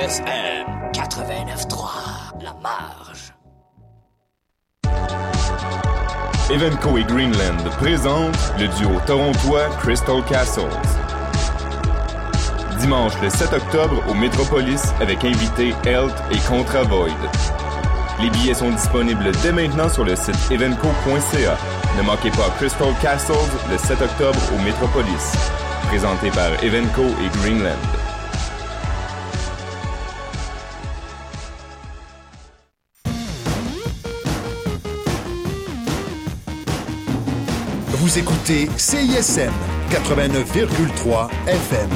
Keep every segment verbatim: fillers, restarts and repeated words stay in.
S M quatre-vingt-neuf trois, La Marge. Evenco et Greenland présentent le duo torontois Crystal Castles. Dimanche le sept octobre au Metropolis avec invités Health et Contra Void. Les billets sont disponibles dès maintenant sur le site evenco point c a. Ne manquez pas Crystal Castles le sept octobre au Metropolis. Présenté par Evenco et Greenland. Vous écoutez C I S M quatre-vingt-neuf virgule trois F M.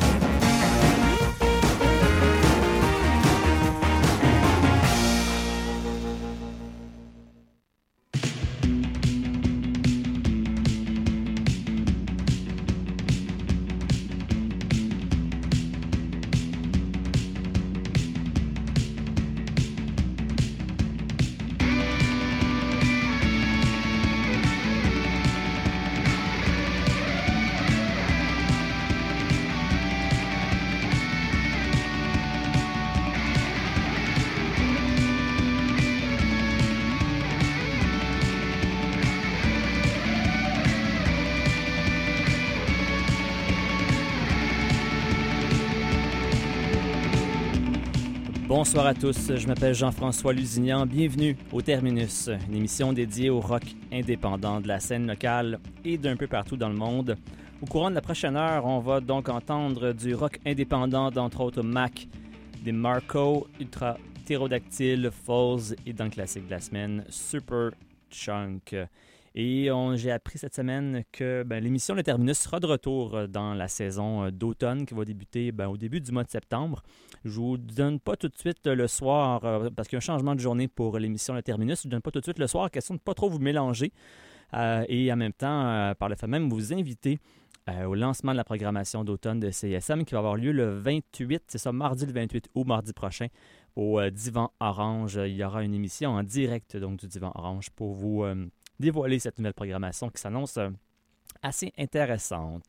Bonsoir à tous, je m'appelle Jean-François Lusignan, bienvenue au Terminus, une émission dédiée au rock indépendant de la scène locale et d'un peu partout dans le monde. Au courant de la prochaine heure, on va donc entendre du rock indépendant d'entre autres Mac, des Marco, Ultra Pterodactyle, Falls et dans le classique de la semaine, Super Chunk. Et on, j'ai appris cette semaine que ben, l'émission Le Terminus sera de retour dans la saison d'automne qui va débuter ben, au début du mois de septembre. Je vous donne pas tout de suite le soir, euh, parce qu'il y a un changement de journée pour l'émission Le Terminus. Je ne donne pas tout de suite le soir, question de ne pas trop vous mélanger. Euh, et en même temps, euh, par le fait même, vous inviter euh, au lancement de la programmation d'automne de C I S M qui va avoir lieu le vingt-huit, c'est ça, mardi le vingt-huit août, mardi prochain, au euh, Divan Orange. Il y aura une émission en direct donc du Divan Orange pour vous euh, dévoiler cette nouvelle programmation qui s'annonce euh, assez intéressante.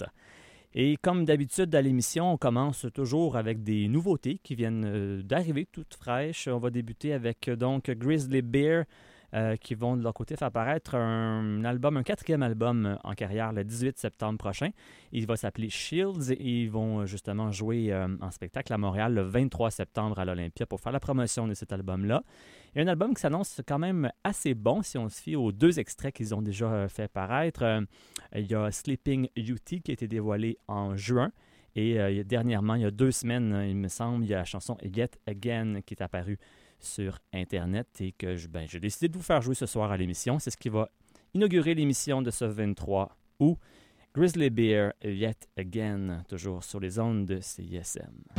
Et comme d'habitude à l'émission, on commence toujours avec des nouveautés qui viennent euh, d'arriver toutes fraîches. On va débuter avec euh, donc Grizzly Bear euh, qui vont de leur côté faire apparaître un, un album, un quatrième album euh, en carrière le dix-huit septembre prochain. Il va s'appeler Shields et ils vont euh, justement jouer euh, en spectacle à Montréal le vingt-trois septembre à l'Olympia pour faire la promotion de cet album-là. Il y a un album qui s'annonce quand même assez bon si on se fie aux deux extraits qu'ils ont déjà euh, fait paraître. Euh, il y a Sleeping Beauty qui a été dévoilé en juin. Et euh, dernièrement, il y a deux semaines, il me semble, il y a la chanson Yet Again qui est apparue sur Internet et que je, ben, j'ai décidé de vous faire jouer ce soir à l'émission. C'est ce qui va inaugurer l'émission de ce vingt-trois août. Grizzly Bear, Yet Again, toujours sur les ondes de C I S M.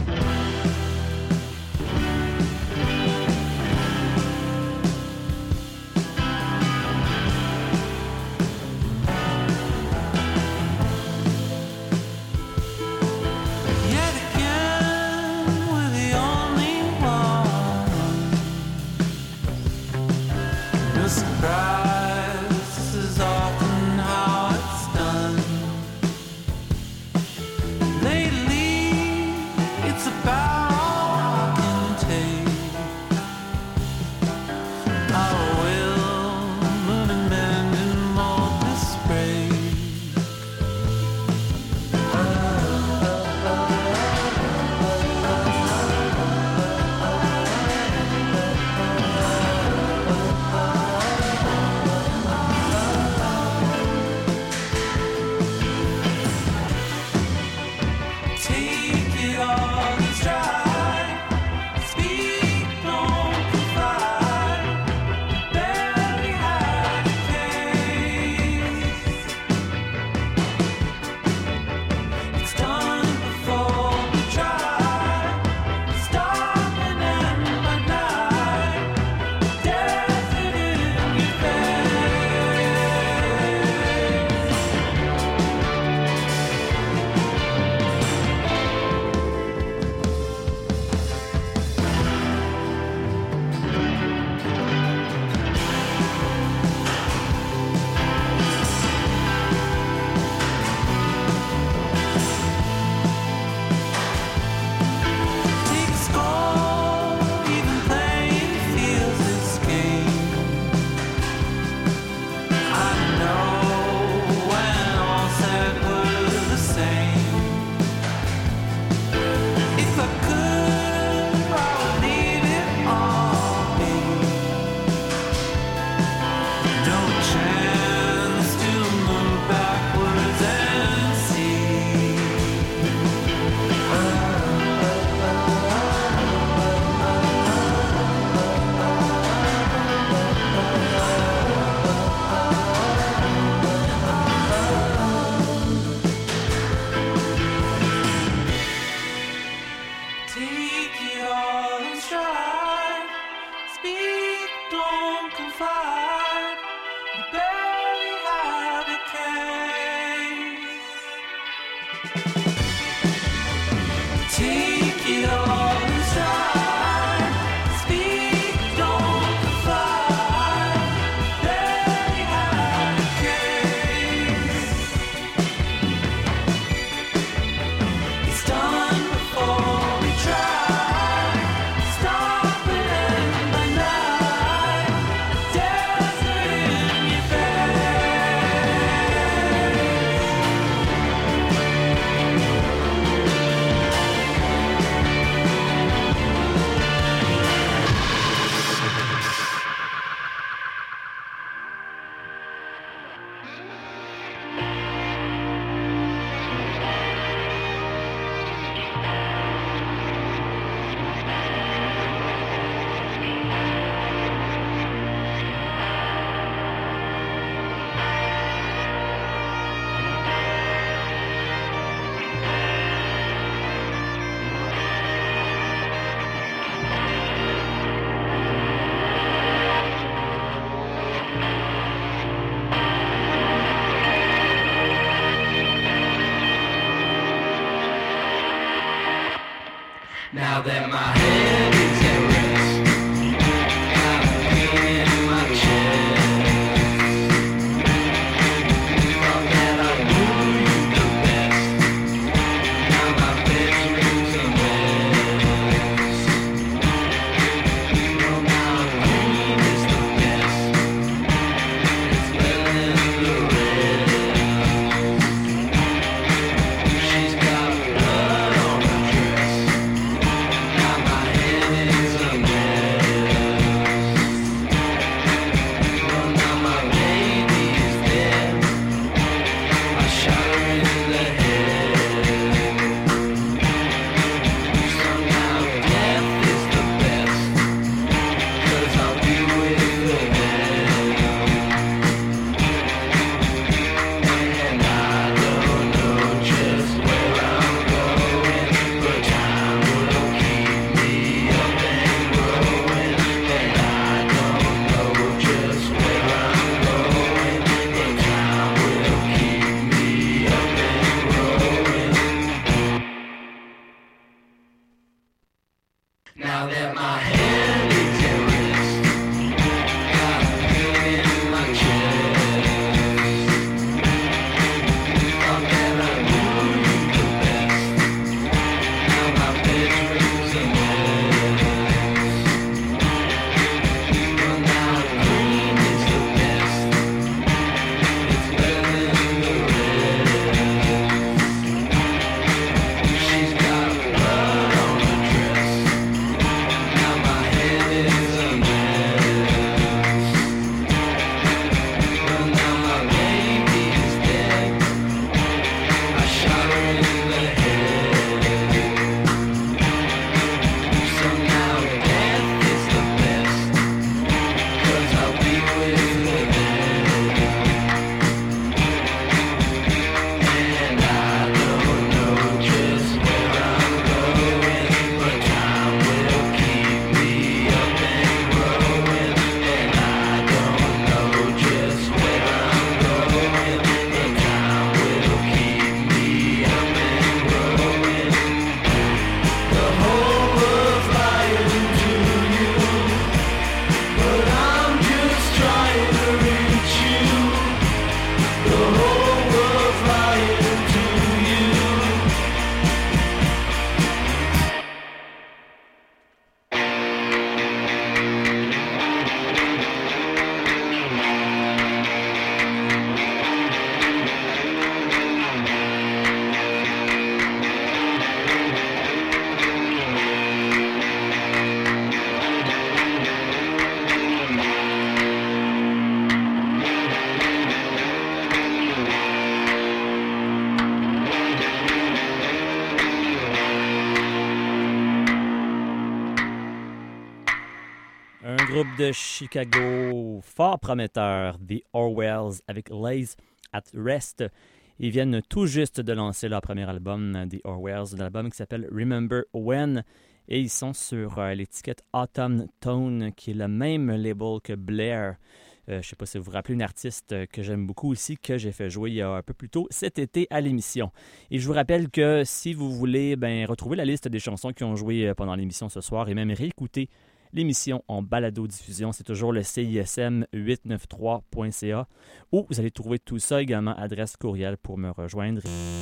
groupe de Chicago fort prometteur, The Orwells, avec Lays at Rest. Ils viennent tout juste de lancer leur premier album, The Orwells, un album qui s'appelle Remember When. Et ils sont sur euh, l'étiquette Autumn Tone, qui est le même label que Blair. Euh, je ne sais pas si vous vous rappelez, une artiste que j'aime beaucoup aussi, que j'ai fait jouer il y a un peu plus tôt cet été à l'émission. Et je vous rappelle que si vous voulez ben, retrouver la liste des chansons qui ont joué pendant l'émission ce soir et même réécouter l'émission en balado-diffusion, c'est toujours le C I S M huit cent quatre-vingt-trois point C A, où vous allez trouver tout ça également, adresse courriel pour me rejoindre.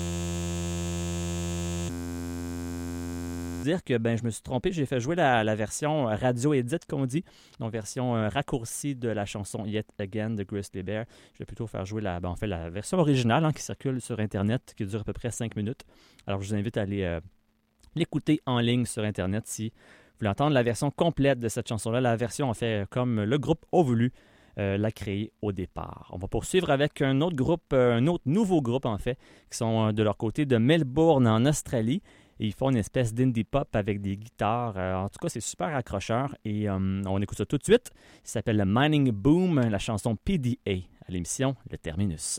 Dire que ben je me suis trompé, j'ai fait jouer la, la version radio-edit qu'on dit, donc version euh, raccourcie de la chanson Yet Again de Grizzly Bear. Je vais plutôt faire jouer la, ben, en fait, la version originale hein, qui circule sur Internet, qui dure à peu près cinq minutes. Alors je vous invite à aller euh, l'écouter en ligne sur Internet si vous voulez entendre la version complète de cette chanson-là. La version en fait comme le groupe a voulu euh, la créer au départ. On va poursuivre avec un autre groupe, euh, un autre nouveau groupe en fait, qui sont euh, de leur côté de Melbourne en Australie. Et ils font une espèce d'indie pop avec des guitares. Euh, en tout cas, c'est super accrocheur. Et euh, on écoute ça tout de suite. Il s'appelle le Mining Boom, la chanson P D A à l'émission Le Terminus.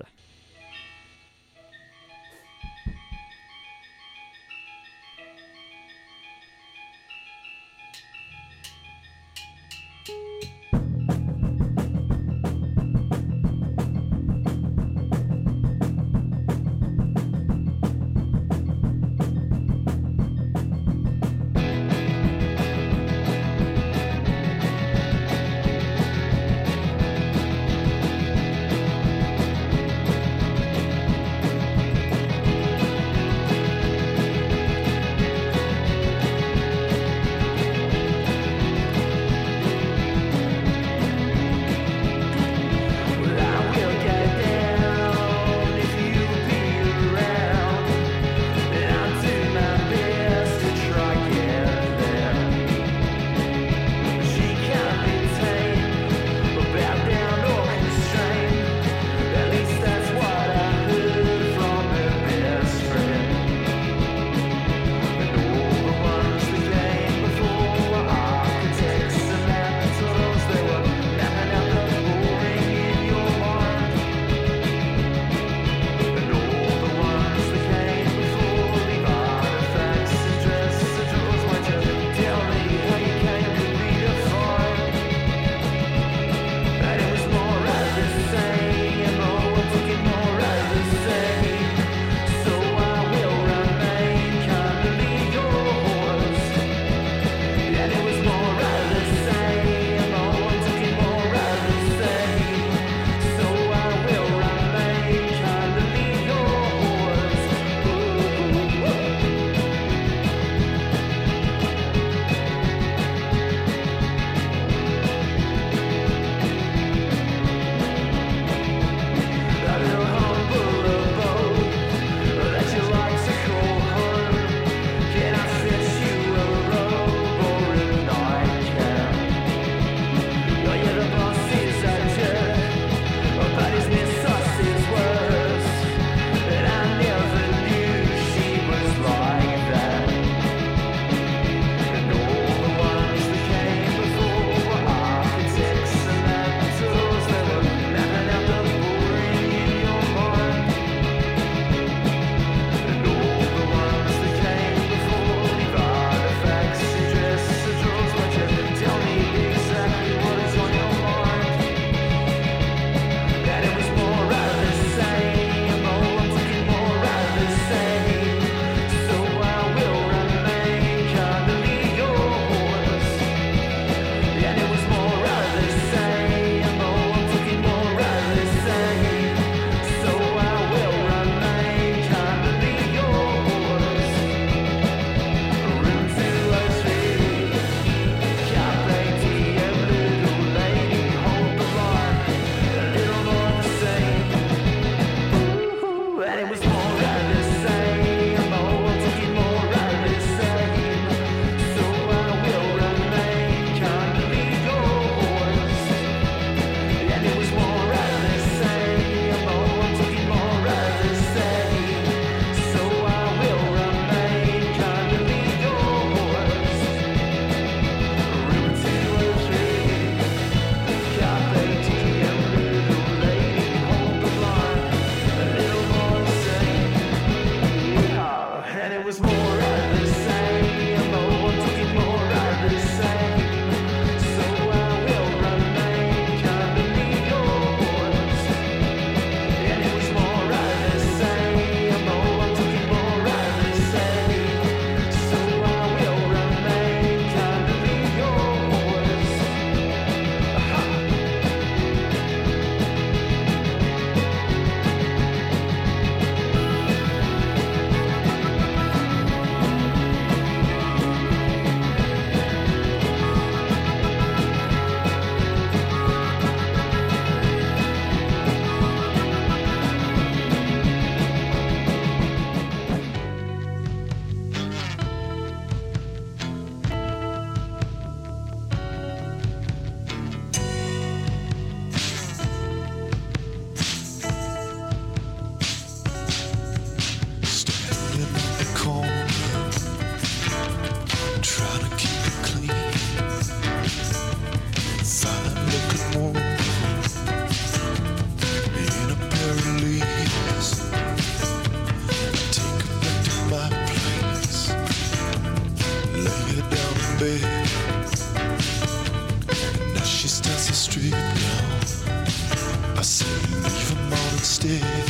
say leave them all instead.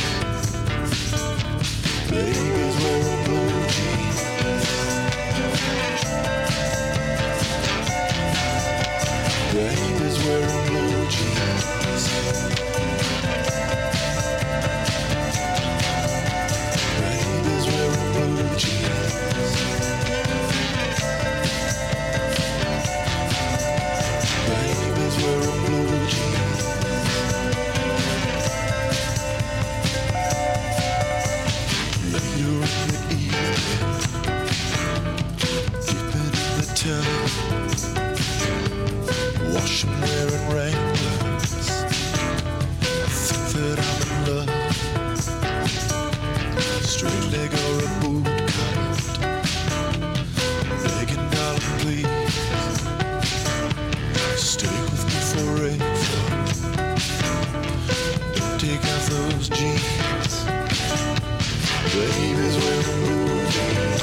Babies wearing blue jeans. Babies wearing blue jeans. Babies wearing blue jeans. Babies wearing blue jeans. Later in the evening, dipping in the tub, washing, wearing Wranglers. I think that I'm in love. Straight leg or a boot cut, begging darling please, stay with me forever. Don't take off those jeans. Babies wearing blue jeans.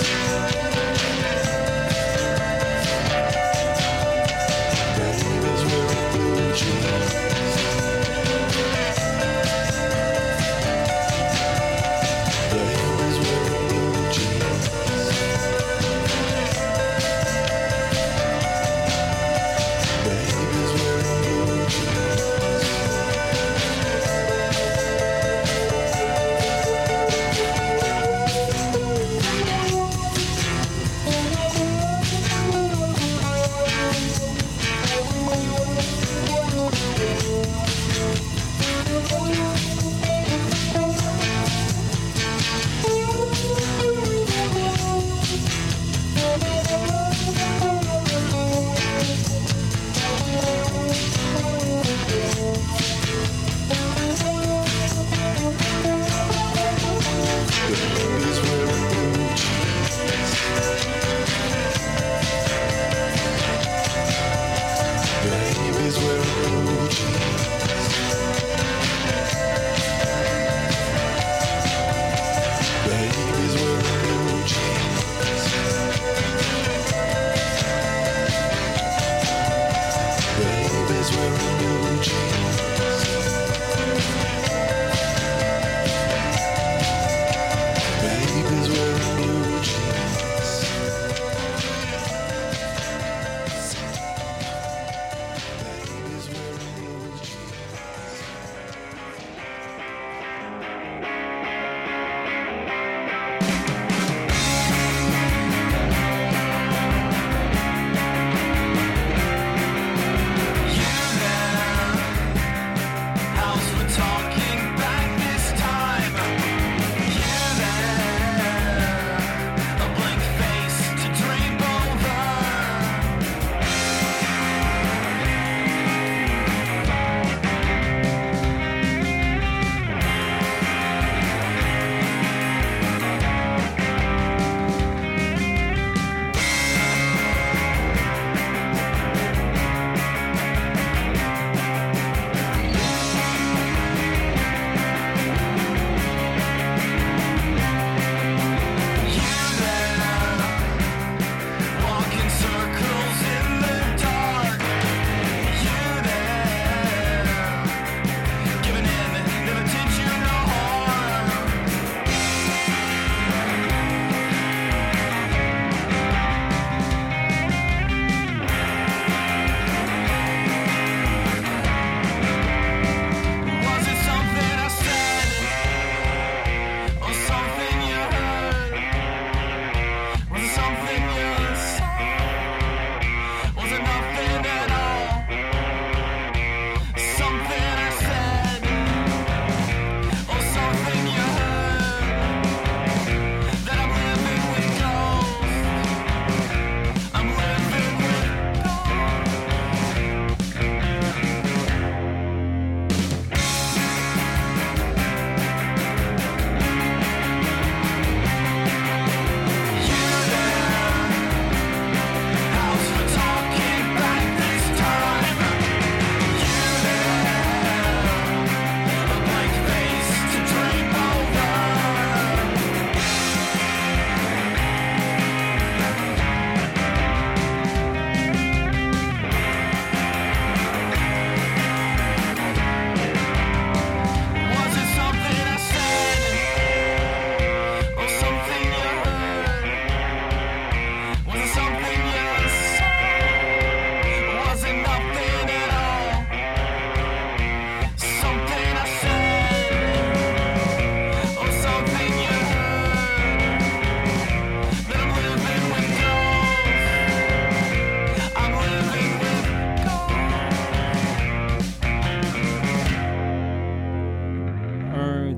Babies wearing blue jeans. Babies wearing blue jeans. Babies wearing blue jeans.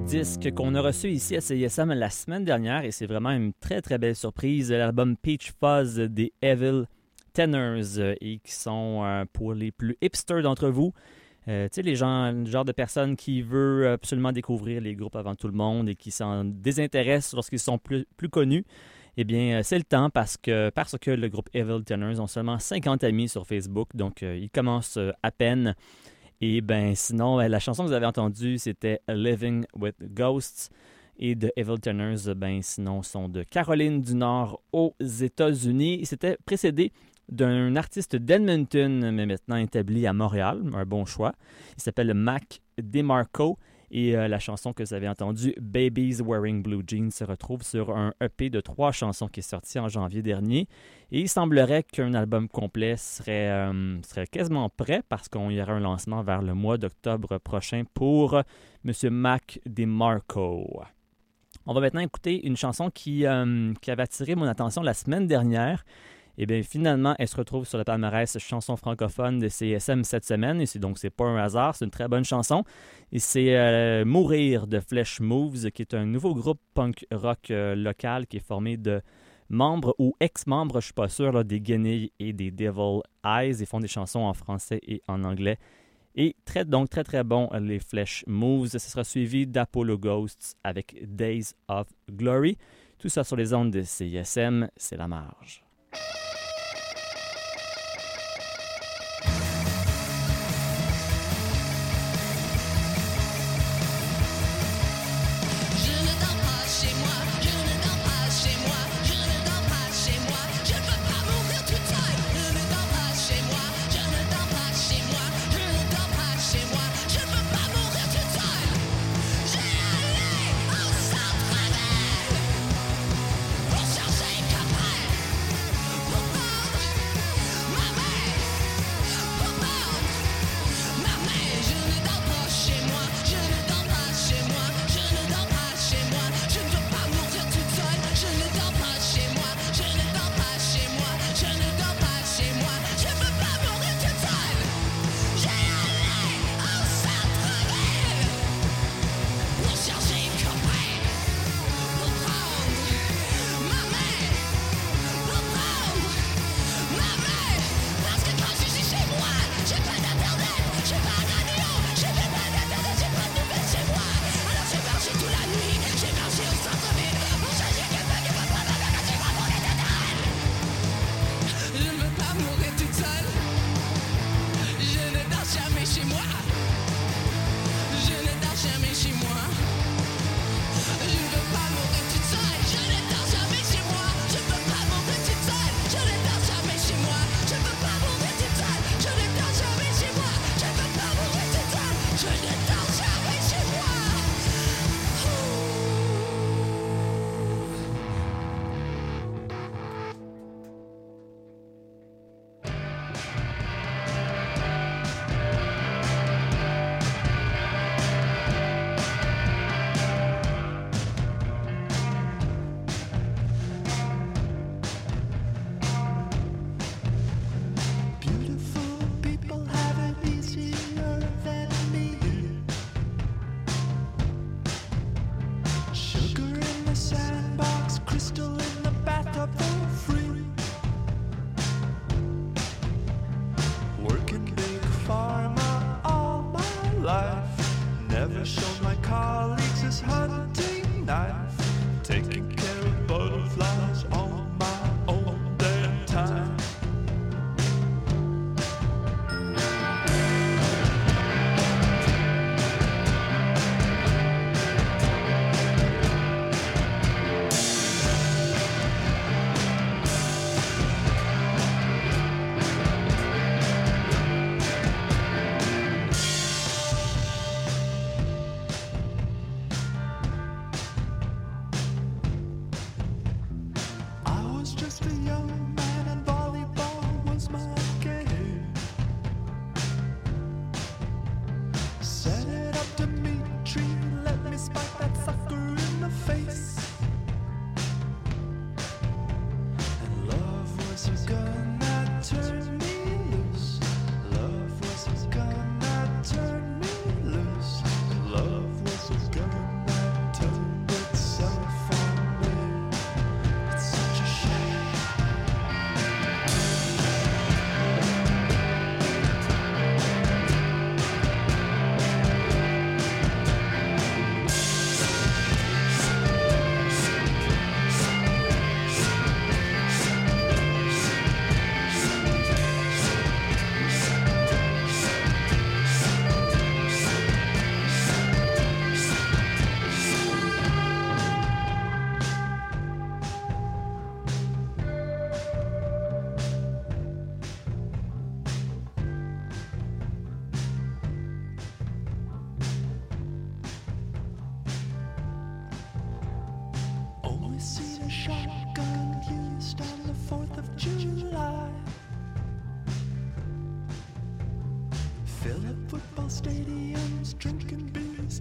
disque qu'on a reçu ici à C I S M la semaine dernière et c'est vraiment une très très belle surprise, l'album Peach Fuzz des Evil Tenors euh, et qui sont euh, pour les plus hipsters d'entre vous. Euh, tu sais, les gens, le genre de personnes qui veulent absolument découvrir les groupes avant tout le monde et qui s'en désintéressent lorsqu'ils sont plus, plus connus. Eh bien, c'est le temps parce que, parce que le groupe Evil Tenors ont seulement cinquante amis sur Facebook, donc euh, ils commencent euh, à peine. Et ben sinon, la chanson que vous avez entendue, c'était Living with Ghosts. Et de Evil Tenors, ben sinon, sont de Caroline du Nord aux États-Unis. C'était précédé d'un artiste d'Edmonton, mais maintenant établi à Montréal. Un bon choix. Il s'appelle Mac DeMarco. Et euh, la chanson que vous avez entendue, Babies Wearing Blue Jeans, se retrouve sur un E P de trois chansons qui est sorti en janvier dernier. Et il semblerait qu'un album complet serait, euh, serait quasiment prêt parce qu'on y aura un lancement vers le mois d'octobre prochain pour M. Mac DeMarco. On va maintenant écouter une chanson qui, euh, qui avait attiré mon attention la semaine dernière. Et bien finalement, elle se retrouve sur le palmarès chanson francophone de C S M cette semaine. Et c'est donc c'est pas un hasard, c'est une très bonne chanson. Et c'est euh, Mourir de Flesh Moves, qui est un nouveau groupe punk rock euh, local qui est formé de membres ou ex-membres, je ne suis pas sûr, là, des Guenilles et des Devil Eyes. Ils font des chansons en français et en anglais. Et très, donc très très bon, les Flesh Moves. Ce sera suivi d'Apollo Ghosts avec Days of Glory. Tout ça sur les ondes de C I S M, c'est la marge.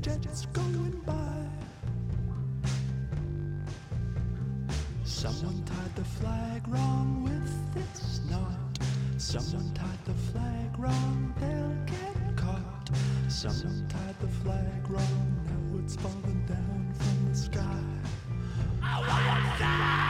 jets going by. Someone tied the flag wrong with its knot. Someone tied the flag wrong, they'll get caught. Someone tied the flag wrong, now it's falling down from the sky. I wanna die!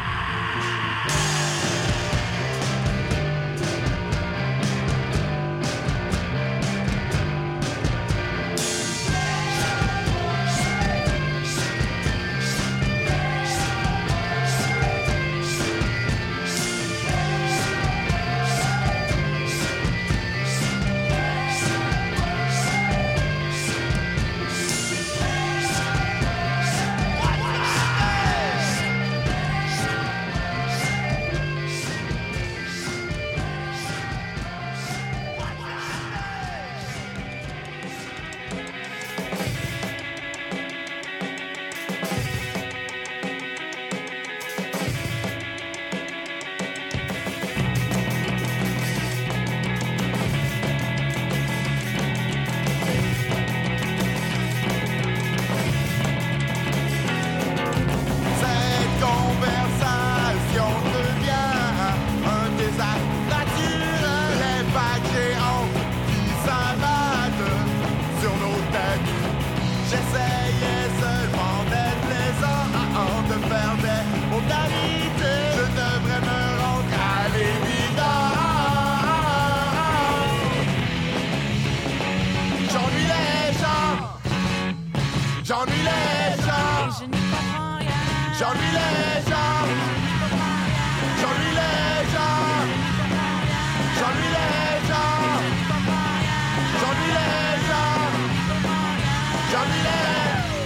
J'ennuie les gens. Et je n'y comprends rien. J'ennuie les gens. J'ennuie les gens. J'ennuie les gens. J'ennuie les gens. J'ennuie les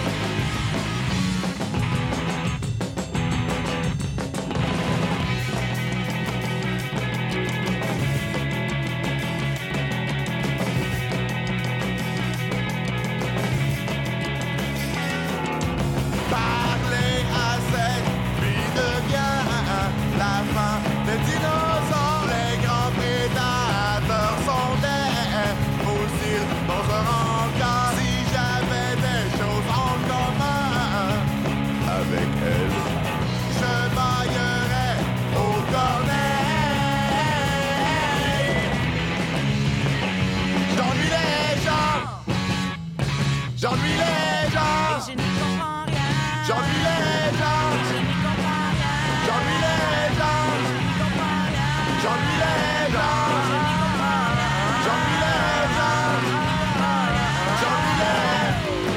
J'ennuie les gens. Et je n'y comprends rien. J'ennuie les gens. Et je n'y comprends rien. J'ennuie les gens. Et je n'y comprends rien. J'ennuie les gens. Et je n'y comprends rien. J'ennuie les gens. J'ennuie les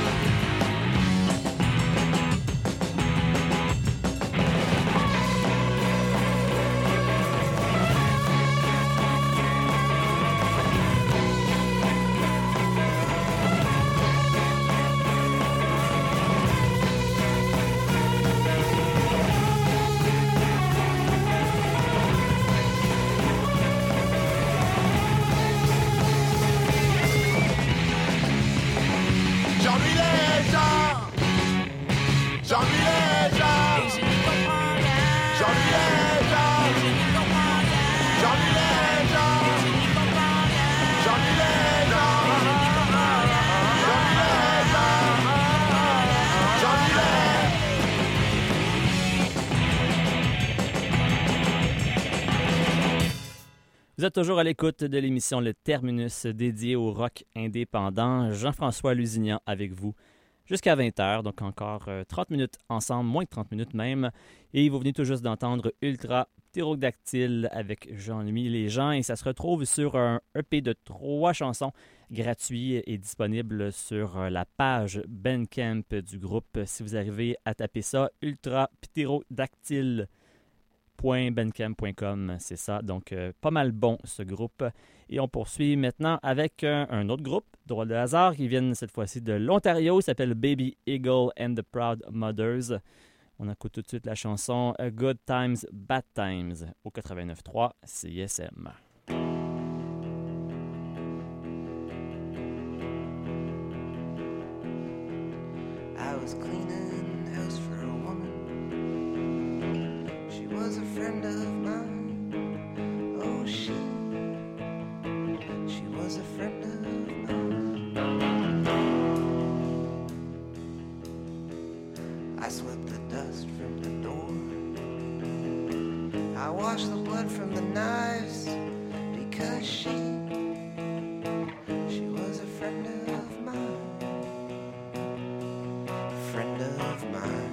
Vous êtes toujours à l'écoute de l'émission Le Terminus dédiée au rock indépendant. Jean-François Lusignan avec vous jusqu'à vingt heures, donc encore euh, trente minutes ensemble, moins de trente minutes même. Et vous venez tout juste d'entendre Ultra Ptérodactyle avec J'ennuie les gens et ça se retrouve sur un E P de trois chansons gratuit et disponible sur la page Bandcamp du groupe. Si vous arrivez à taper ça, Ultra Ptérodactyle. bandcamp point com, c'est ça. Donc, euh, pas mal bon, ce groupe. Et on poursuit maintenant avec un, un autre groupe, drôle de hasard, qui viennent cette fois-ci de l'Ontario. Il s'appelle Baby Eagle and the Proud Mothers. On écoute tout de suite la chanson Good Times, Bad Times au quatre-vingt-neuf trois C I S M. I was cleaning house for a woman. She was a friend of mine. Oh, she, she was a friend of mine. I swept the dust from the door. I washed the blood from the knives because she, she was a friend of mine, a friend of mine.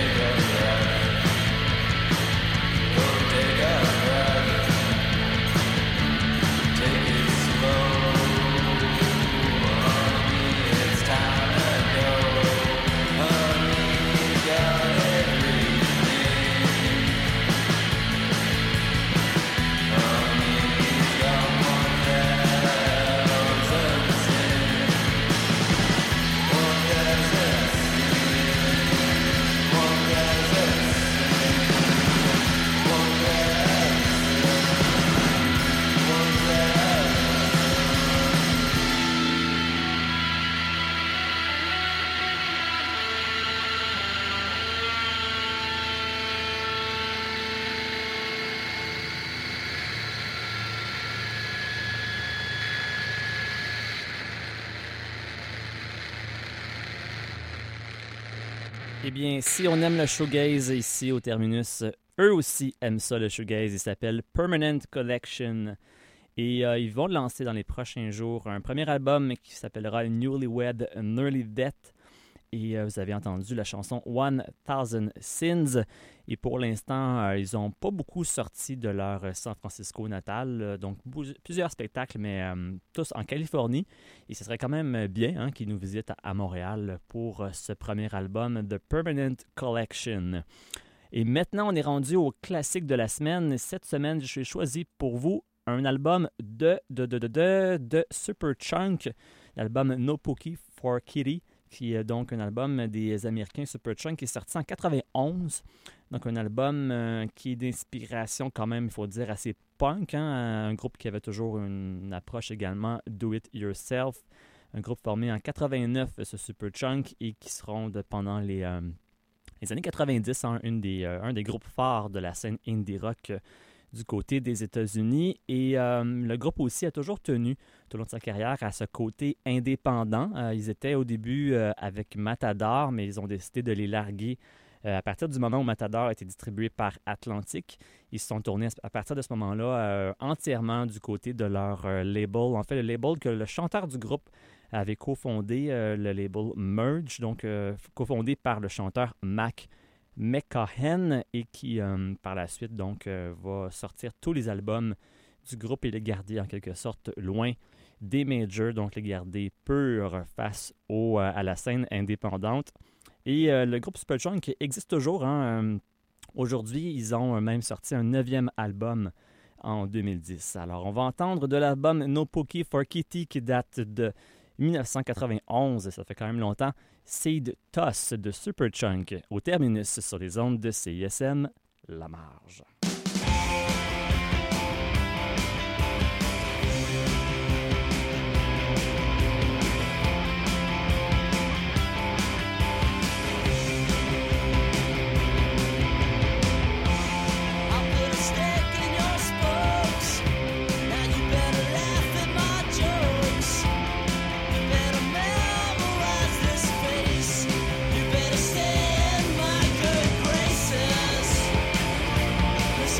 Eh bien, si on aime le shoegaze ici au Terminus, eux aussi aiment ça, le shoegaze. Il s'appelle Permanent Collection. Et euh, ils vont lancer dans les prochains jours un premier album qui s'appellera Newlywed Nearly Death. Et euh, vous avez entendu la chanson One Thousand Sins. Et pour l'instant, euh, ils n'ont pas beaucoup sorti de leur San Francisco natal. Euh, donc, bou- plusieurs spectacles, mais euh, tous en Californie. Et ce serait quand même bien hein, qu'ils nous visitent à, à Montréal pour euh, ce premier album, The Permanent Collection. Et maintenant, on est rendu au classique de la semaine. Cette semaine, j'ai choisi pour vous un album de, de, de, de, de, de Superchunk, l'album No Pokey for Kitty, qui est donc un album des Américains Superchunk qui est sorti en quatre-vingt-onze. Donc un album euh, qui est d'inspiration quand même, il faut dire, assez punk. Hein? Un groupe qui avait toujours une approche également do it yourself. Un groupe formé en quatre-vingt-neuf, ce Superchunk, et qui seront de, pendant les, euh, les années quatre-vingt-dix hein, une des, euh, un des groupes phares de la scène indie rock euh, du côté des États-Unis. Et euh, le groupe aussi a toujours tenu, tout au long de sa carrière, à ce côté indépendant. Euh, ils étaient au début euh, avec Matador, mais ils ont décidé de les larguer euh, à partir du moment où Matador a été distribué par Atlantic. Ils se sont tournés à partir de ce moment-là euh, entièrement du côté de leur euh, label. En fait, le label que le chanteur du groupe avait cofondé, euh, le label Merge, donc euh, cofondé par le chanteur Mac McCahen, et qui, euh, par la suite, donc, euh, va sortir tous les albums du groupe et les garder, en quelque sorte, loin des majors, donc les garder purs face au, euh, à la scène indépendante. Et euh, le groupe Superchunk existe toujours. Hein, euh, aujourd'hui, ils ont même sorti un neuvième album en deux mille dix. Alors, on va entendre de l'album No Pokey for Kitty qui date de dix-neuf cent quatre-vingt-onze, ça fait quand même longtemps. Seed Toss de Superchunk au Terminus sur les ondes de C I S M, La Marge. Stay in my good graces.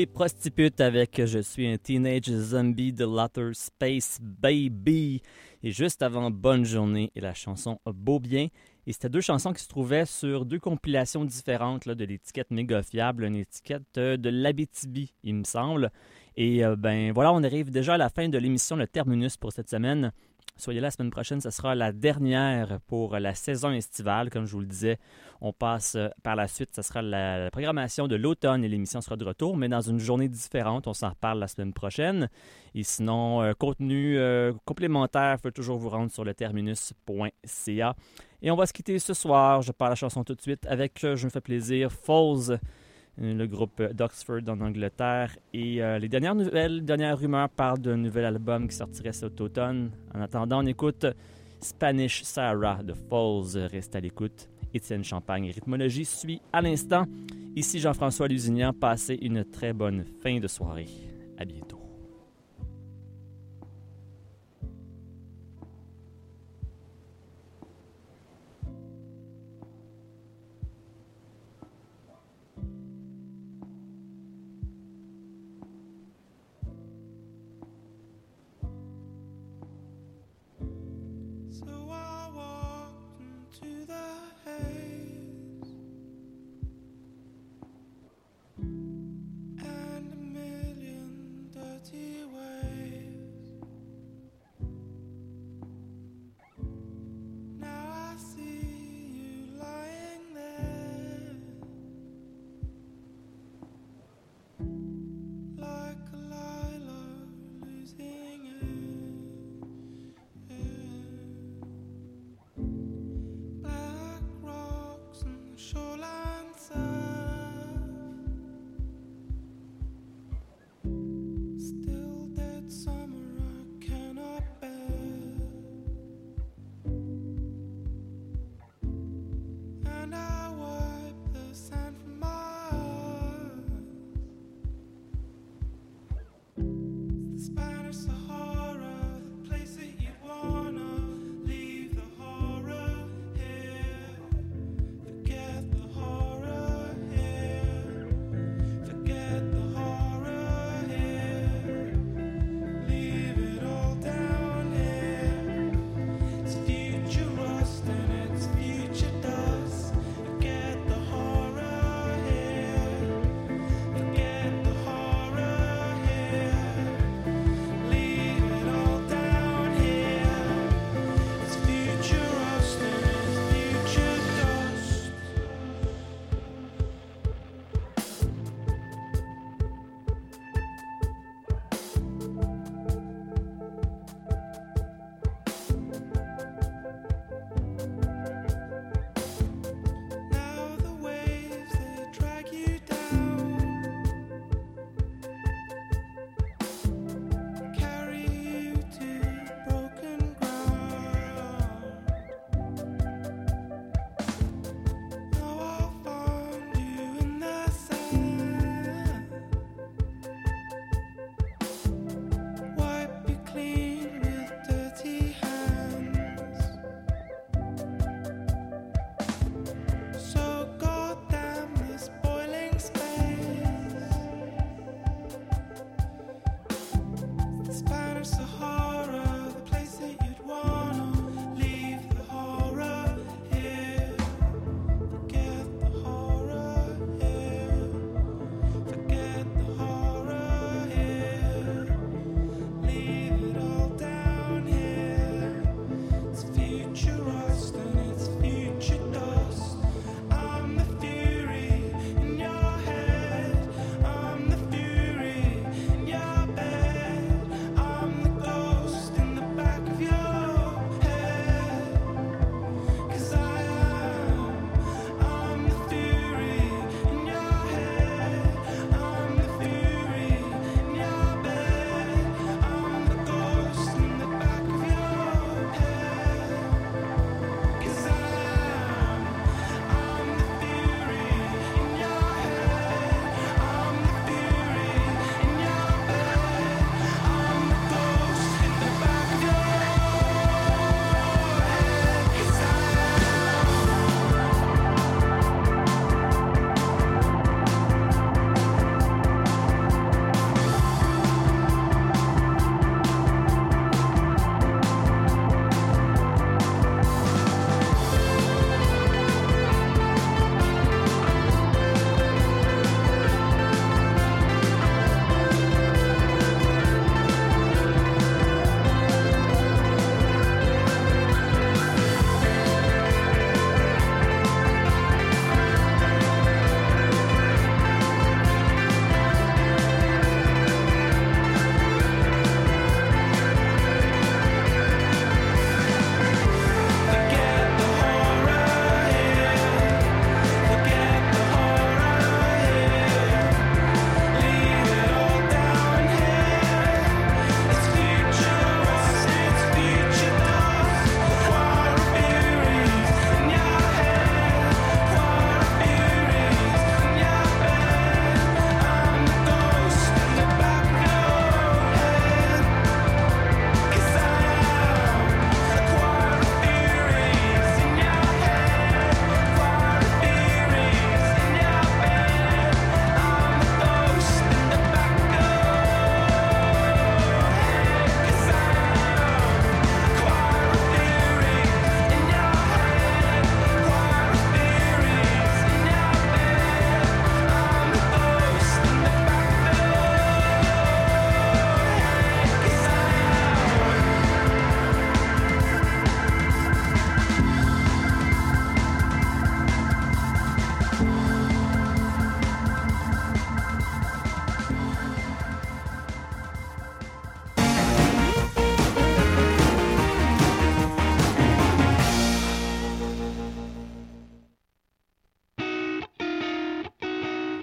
Les Prostitutes avec Je suis un Teenage Zombie de Laughter Space Baby. Et juste avant Bonne Journée et la chanson Beau Bien. Et c'était deux chansons qui se trouvaient sur deux compilations différentes là, de l'étiquette Méga Fiable, une étiquette euh, de l'Abitibi, il me semble. Et euh, ben voilà, on arrive déjà à la fin de l'émission Le Terminus pour cette semaine. Soyez là la semaine prochaine, ce sera la dernière pour la saison estivale. Comme je vous le disais, on passe par la suite, ce sera la, la programmation de l'automne et l'émission sera de retour, mais dans une journée différente. On s'en reparle la semaine prochaine. Et sinon, euh, contenu euh, complémentaire, faut toujours vous rendre sur le terminus point c a. Et on va se quitter ce soir. Je pars la chanson tout de suite avec, euh, je me fais plaisir, Falls, le groupe d'Oxford en Angleterre. Et euh, les dernières nouvelles, les dernières rumeurs parlent d'un nouvel album qui sortirait cet automne. En attendant, on écoute Spanish Sarah de Falls. Reste à l'écoute. Étienne Champagne, Rythmologie suit à l'instant. Ici Jean-François Lusignan. Passez une très bonne fin de soirée. À bientôt. And a million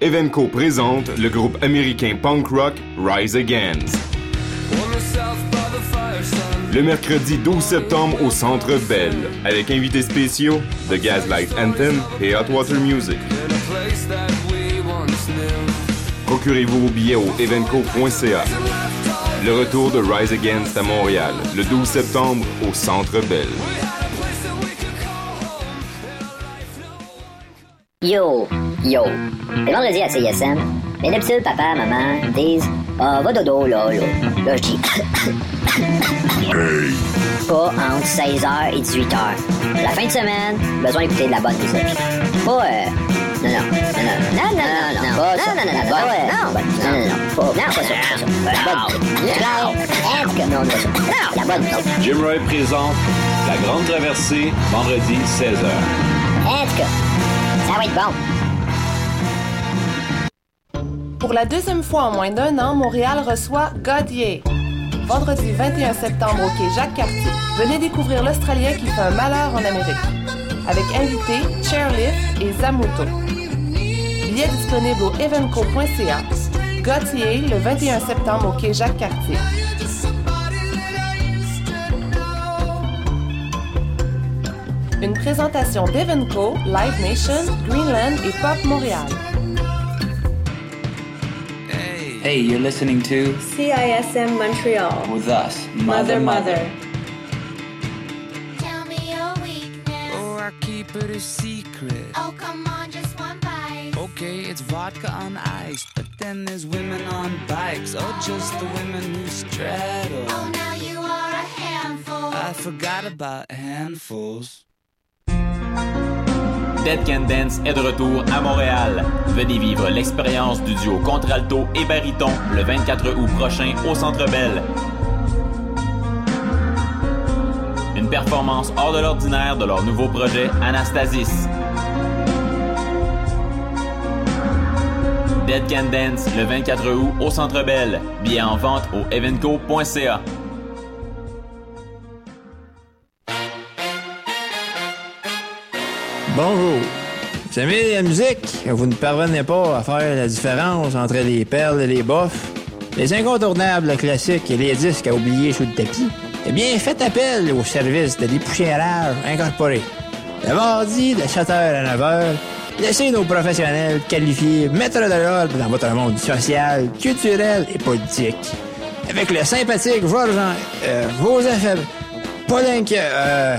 Evenco présente le groupe américain punk rock Rise Against. Le mercredi douze septembre au Centre Bell, avec invités spéciaux The Gaslight Anthem et Hot Water Music. Procurez-vous vos billets au evenco point c a. Le retour de Rise Against à Montréal, le douze septembre au Centre Bell. Yo, yo, le vendredi à C I S M, mais d'habitude, papa, maman disent « Ah, va dodo, là, là. » Là, je dis « Pas entre seize heures et dix-huit heures. La fin de semaine, besoin d'écouter de la bonne musique. Pas, euh... Non, non, non, non, non, non, non, non, pas ça. Non, non, non, non, non, non, non, pas, non, pas ça, pas ça. La bonne musique. Claire, en tout cas, non, pas ça. Non, la bonne musique. Jim Roy présente La Grande Traversée, vendredi, seize heures. En tout cas, ça va être bon. Pour la deuxième fois en moins d'un an, Montréal reçoit Godier. Vendredi vingt et un septembre au quai Jacques-Cartier. Venez découvrir l'Australien qui fait un malheur en Amérique. Avec invités, Chairlift et Zamuto. Billets disponibles au evenco point c a. Godier, le vingt et un septembre au quai Jacques-Cartier. Une présentation d'Evenco, Live Nation, Greenland et Pop Montréal. Hey, you're listening to C I S M Montreal. With us, Mother, Mother. Mother. Tell me your weakness. Oh, I keep it a secret. Oh, come on, just one bite. Okay, it's vodka on ice, but then there's women on bikes. Oh, just the women who straddle. Oh, now you are a handful. I forgot about handfuls. Dead Can Dance est de retour à Montréal. Venez vivre l'expérience du duo contralto et baryton le vingt-quatre août prochain au Centre Bell. Une performance hors de l'ordinaire de leur nouveau projet Anastasis. Dead Can Dance le vingt-quatre août au Centre Bell. Billets en vente au evenco point c a. Bonjour. Vous aimez la musique? Vous ne parvenez pas à faire la différence entre les perles et les bofs? Les incontournables classiques et les disques à oublier sous le tapis? Eh bien, faites appel au service de dépoussiérage incorporé. Le mardi, de sept heures à neuf heures, laissez nos professionnels qualifiés mettre de l'ordre dans votre monde social, culturel et politique. Avec le sympathique Georges euh, Joseph Paulinck, euh,